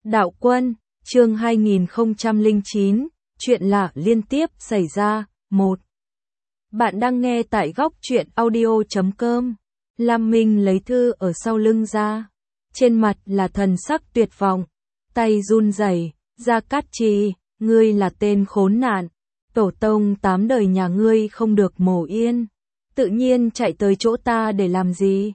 Đạo Quân, chương 2009, chuyện lạ liên tiếp xảy ra. 1. Bạn đang nghe tại góc truyện audio.com. Lam Minh lấy thư ở sau lưng ra. Trên mặt là thần sắc tuyệt vọng. Tay run rẩy. Gia Cát Trì, ngươi là tên khốn nạn. Tổ tông 8 đời nhà ngươi không được mổ yên. Tự nhiên chạy tới chỗ ta để làm gì?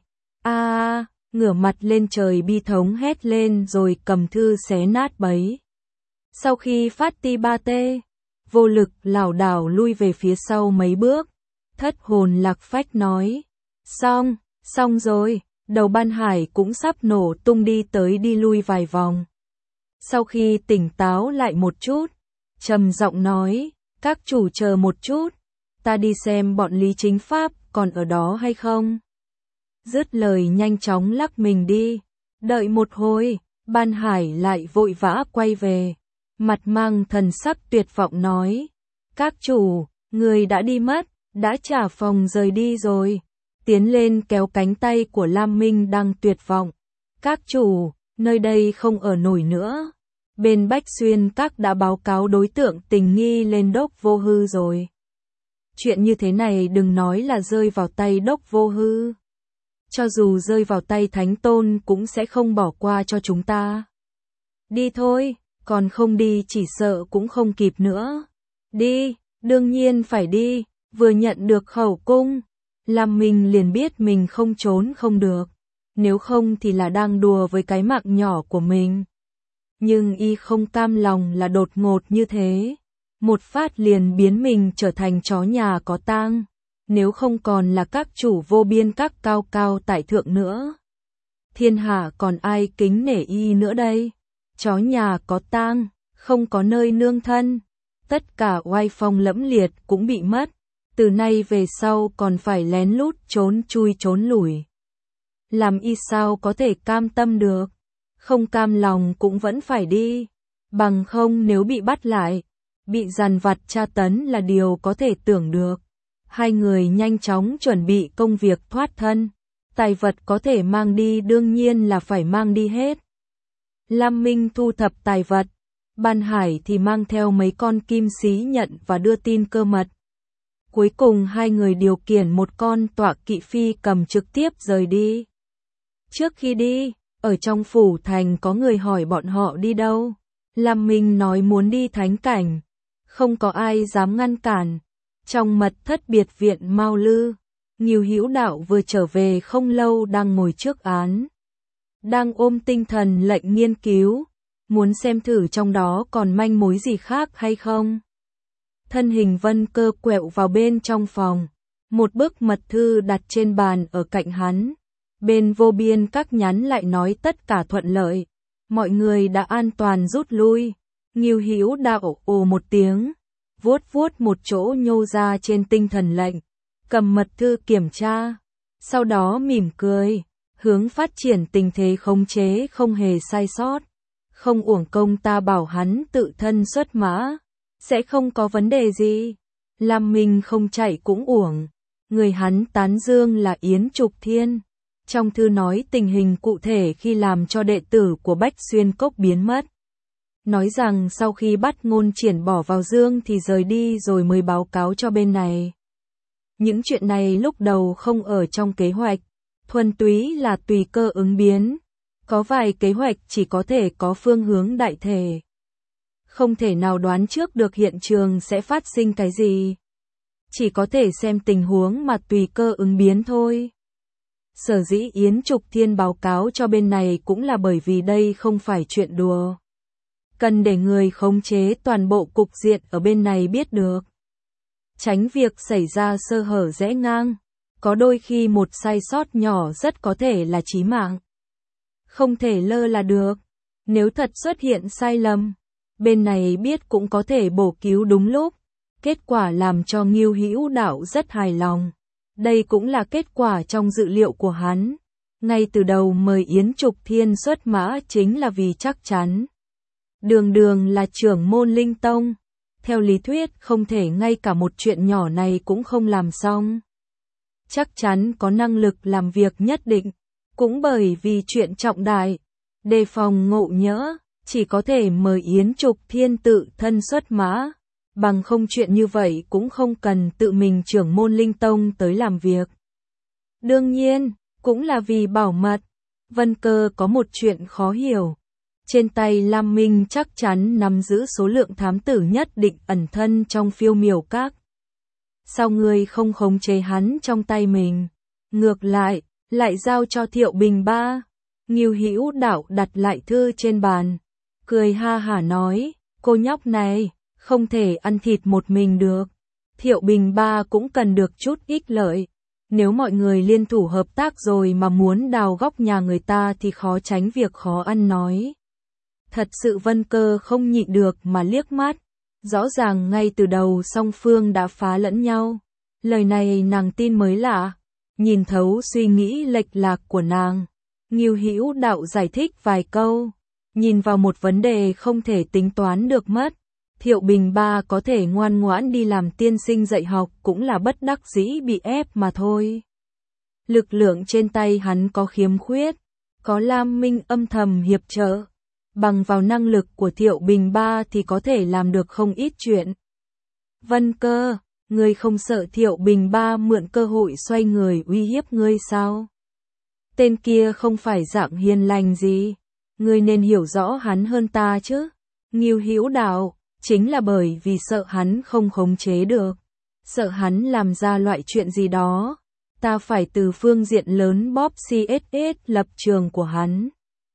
Ngửa mặt lên trời bi thống hét lên rồi cầm thư xé nát bấy. Sau khi phát ti ba tê, vô lực lảo đảo lui về phía sau mấy bước, thất hồn lạc phách nói. Xong rồi, đầu Ban Hải cũng sắp nổ tung đi tới đi lui vài vòng. Sau khi tỉnh táo lại một chút, trầm giọng nói, các chủ chờ một chút, ta đi xem bọn Lý Chính Pháp còn ở đó hay không. Dứt lời nhanh chóng lắc mình đi. Đợi một hồi, Ban Hải lại vội vã quay về. Mặt mang thần sắc tuyệt vọng nói. Các chủ, người đã đi mất, đã trả phòng rời đi rồi. Tiến lên kéo cánh tay của Lam Minh đang tuyệt vọng. Các chủ, nơi đây không ở nổi nữa. Bên Bách Xuyên các đã báo cáo đối tượng tình nghi lên Đốc Vô Hư rồi. Chuyện như thế này đừng nói là rơi vào tay Đốc Vô Hư. Cho dù rơi vào tay Thánh Tôn cũng sẽ không bỏ qua cho chúng ta. Đi thôi, còn không đi chỉ sợ cũng không kịp nữa. Đi, đương nhiên phải đi, vừa nhận được khẩu cung. Lam Minh liền biết mình không trốn không được, nếu không thì là đang đùa với cái mạng nhỏ của mình. Nhưng y không cam lòng là đột ngột như thế. Một phát liền biến mình trở thành chó nhà có tang. Nếu không còn là các chủ vô biên các cao cao tại thượng nữa, thiên hạ còn ai kính nể y nữa đây? Chó nhà có tang, không có nơi nương thân, tất cả oai phong lẫm liệt cũng bị mất, từ nay về sau còn phải lén lút trốn chui trốn lủi. Làm y sao có thể cam tâm được, không cam lòng cũng vẫn phải đi, bằng không nếu bị bắt lại, bị dằn vặt tra tấn là điều có thể tưởng được. Hai người nhanh chóng chuẩn bị công việc thoát thân. Tài vật có thể mang đi đương nhiên là phải mang đi hết. Lam Minh thu thập tài vật. Ban Hải thì mang theo mấy con kim xí nhận và đưa tin cơ mật. Cuối cùng hai người điều khiển một con tọa kỵ phi cầm trực tiếp rời đi. Trước khi đi, ở trong phủ thành có người hỏi bọn họ đi đâu. Lam Minh nói muốn đi thánh cảnh. Không có ai dám ngăn cản. Trong mật thất biệt viện Mao Lư, Ngưu Hữu Đạo vừa trở về không lâu đang ngồi trước án. Đang ôm tinh thần lệnh nghiên cứu, muốn xem thử trong đó còn manh mối gì khác hay không. Thân hình Vân Cơ quẹo vào bên trong phòng, một bức mật thư đặt trên bàn ở cạnh hắn. Bên vô biên các nhắn lại nói tất cả thuận lợi, mọi người đã an toàn rút lui. Ngưu Hữu Đạo ồ một tiếng. Vuốt một chỗ nhô ra trên tinh thần lệnh, cầm mật thư kiểm tra, sau đó mỉm cười, hướng phát triển tình thế khống chế không hề sai sót, không uổng công ta bảo hắn tự thân xuất mã, sẽ không có vấn đề gì. Lam Minh không chạy cũng uổng, người hắn tán dương là Yến Trục Thiên. Trong thư nói tình hình cụ thể khi làm cho đệ tử của Bách Xuyên Cốc biến mất. Nói rằng sau khi bắt Ngôn Triển bỏ vào dương thì rời đi rồi mới báo cáo cho bên này. Những chuyện này lúc đầu không ở trong kế hoạch, thuần túy là tùy cơ ứng biến. Có vài kế hoạch chỉ có thể có phương hướng đại thể. Không thể nào đoán trước được hiện trường sẽ phát sinh cái gì. Chỉ có thể xem tình huống mà tùy cơ ứng biến thôi. Sở dĩ Yến Trục Thiên báo cáo cho bên này cũng là bởi vì đây không phải chuyện đùa. Cần để người khống chế toàn bộ cục diện ở bên này biết được. Tránh việc xảy ra sơ hở rẽ ngang. Có đôi khi một sai sót nhỏ rất có thể là chí mạng. Không thể lơ là được. Nếu thật xuất hiện sai lầm, bên này biết cũng có thể bổ cứu đúng lúc. Kết quả làm cho Ngưu Hữu Đạo rất hài lòng. Đây cũng là kết quả trong dự liệu của hắn. Ngay từ đầu mời Yến Trục Thiên xuất mã chính là vì chắc chắn. Đường là trưởng môn Linh Tông, theo lý thuyết không thể ngay cả một chuyện nhỏ này cũng không làm xong. Chắc chắn có năng lực làm việc nhất định, cũng bởi vì chuyện trọng đại, đề phòng ngộ nhỡ, chỉ có thể mời Yến Trục Thiên tự thân xuất mã, bằng không chuyện như vậy cũng không cần tự mình trưởng môn Linh Tông tới làm việc. Đương nhiên, cũng là vì bảo mật, Vân Cơ có một chuyện khó hiểu. Trên tay Lam Minh chắc chắn nắm giữ số lượng thám tử nhất định ẩn thân trong Phiêu Miểu Các. Sao ngươi không khống chế hắn trong tay mình? Ngược lại giao cho Thiệu Bình Ba. Ngưu Hữu Đạo đặt lại thư trên bàn, cười ha hả nói, cô nhóc này, không thể ăn thịt một mình được. Thiệu Bình Ba cũng cần được chút ích lợi. Nếu mọi người liên thủ hợp tác rồi mà muốn đào góc nhà người ta thì khó tránh việc khó ăn nói. Thật sự Vân Cơ không nhịn được mà liếc mắt. Rõ ràng ngay từ đầu song phương đã phá lẫn nhau. Lời này nàng tin mới lạ. Nhìn thấu suy nghĩ lệch lạc của nàng, Ngưu Hữu Đạo giải thích vài câu. Nhìn vào một vấn đề không thể tính toán được mất. Thiệu Bình Ba có thể ngoan ngoãn đi làm tiên sinh dạy học cũng là bất đắc dĩ bị ép mà thôi. Lực lượng trên tay hắn có khiếm khuyết, có Lam Minh âm thầm hiệp trợ. Bằng vào năng lực của Thiệu Bình Ba thì có thể làm được không ít chuyện. Vân Cơ, ngươi không sợ Thiệu Bình Ba mượn cơ hội xoay người uy hiếp ngươi sao? Tên kia không phải dạng hiền lành gì, ngươi nên hiểu rõ hắn hơn ta chứ. Ngưu Hữu Đạo, chính là bởi vì sợ hắn không khống chế được, sợ hắn làm ra loại chuyện gì đó, ta phải từ phương diện lớn bóp CSS lập trường của hắn.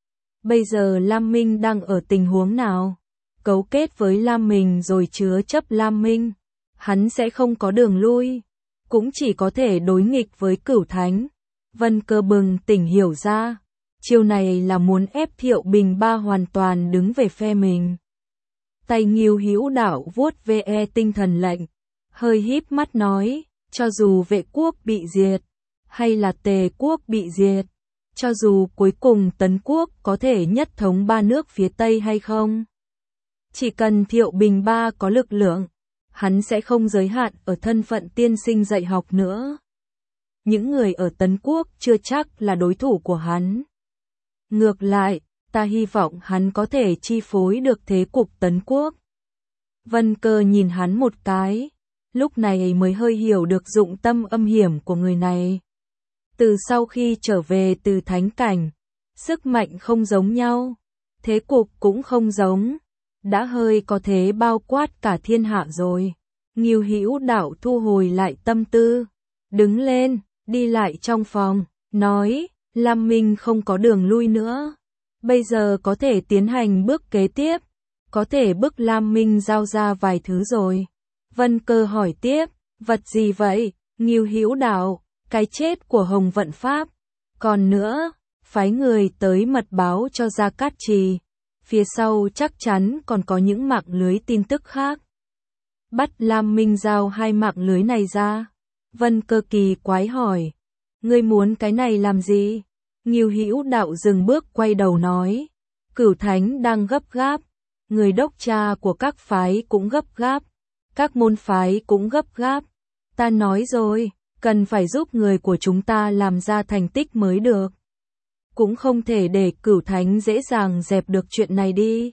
Bây giờ Lam Minh đang ở tình huống nào? Cấu kết với Lam Minh rồi chứa chấp Lam Minh, hắn sẽ không có đường lui, cũng chỉ có thể đối nghịch với Cửu Thánh. Vân Cơ bừng tỉnh hiểu ra, chiêu này là muốn ép Thiệu Bình Ba hoàn toàn đứng về phe mình. Tay Ngưu Hữu Đạo vuốt ve tinh thần lệnh, hơi híp mắt nói, cho dù Vệ quốc bị diệt, hay là Tề quốc bị diệt, cho dù cuối cùng Tấn quốc có thể nhất thống ba nước phía Tây hay không, chỉ cần Thiệu Bình Ba có lực lượng, hắn sẽ không giới hạn ở thân phận tiên sinh dạy học nữa. Những người ở Tấn quốc chưa chắc là đối thủ của hắn. Ngược lại, ta hy vọng hắn có thể chi phối được thế cục Tấn quốc. Vân Cơ nhìn hắn một cái, lúc này mới hơi hiểu được dụng tâm âm hiểm của người này. Từ sau khi trở về từ thánh cảnh, sức mạnh không giống nhau, thế cục cũng không giống, đã hơi có thế bao quát cả thiên hạ rồi. Ngưu Hữu Đạo thu hồi lại tâm tư, đứng lên, đi lại trong phòng, nói, Lam Minh không có đường lui nữa. Bây giờ có thể tiến hành bước kế tiếp, có thể bức Lam Minh giao ra vài thứ rồi. Vân Cơ hỏi tiếp, vật gì vậy? Ngưu Hữu Đạo, cái chết của Hồng Vận Pháp. Còn nữa, phái người tới mật báo cho Gia Cát Trì. Phía sau chắc chắn còn có những mạng lưới tin tức khác. Bắt Lam Minh giao hai mạng lưới này ra. Vân Cơ kỳ quái hỏi, ngươi muốn cái này làm gì? Ngưu Hữu Đạo dừng bước quay đầu nói, Cửu Thánh đang gấp gáp, người đốc cha của các phái cũng gấp gáp, các môn phái cũng gấp gáp. Ta nói rồi, cần phải giúp người của chúng ta làm ra thành tích mới được. Cũng không thể để Cửu Thánh dễ dàng dẹp được chuyện này đi.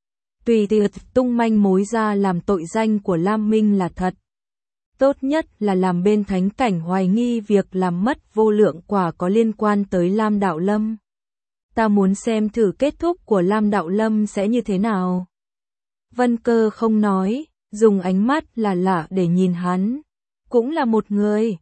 Tùy tiệc tung manh mối ra làm tội danh của Lam Minh là thật. Tốt nhất là làm bên thánh cảnh hoài nghi việc làm mất vô lượng quả có liên quan tới Lam Đạo Lâm. Ta muốn xem thử kết thúc của Lam Đạo Lâm sẽ như thế nào. Vân Cơ không nói, dùng ánh mắt là lạ để nhìn hắn. Cũng là một người,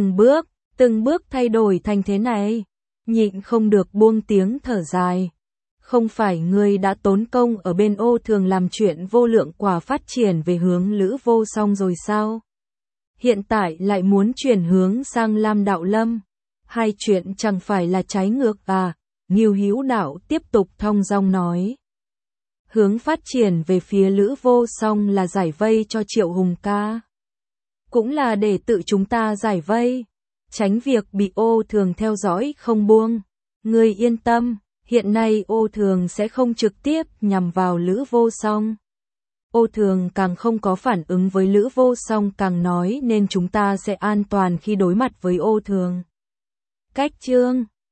từng bước thay đổi thành thế này. Nhịn không được buông tiếng thở dài. Không phải ngươi đã tốn công ở bên Ô Thường làm chuyện vô lượng quả phát triển về hướng Lữ Vô Song rồi sao? Hiện tại lại muốn chuyển hướng sang Lam Đạo Lâm. Hai chuyện chẳng phải là trái ngược à? Ngưu Hữu Đạo tiếp tục thong dong nói. Hướng phát triển về phía Lữ Vô Song là giải vây cho Triệu Hùng ca. Cũng là để tự chúng ta giải vây, tránh việc bị Ô Thường theo dõi không buông. Ngươi yên tâm, hiện nay Ô Thường sẽ không trực tiếp nhằm vào Lữ Vô Song. Ô Thường càng không có phản ứng với Lữ Vô Song càng nói nên chúng ta sẽ an toàn khi đối mặt với Ô Thường. Cách chương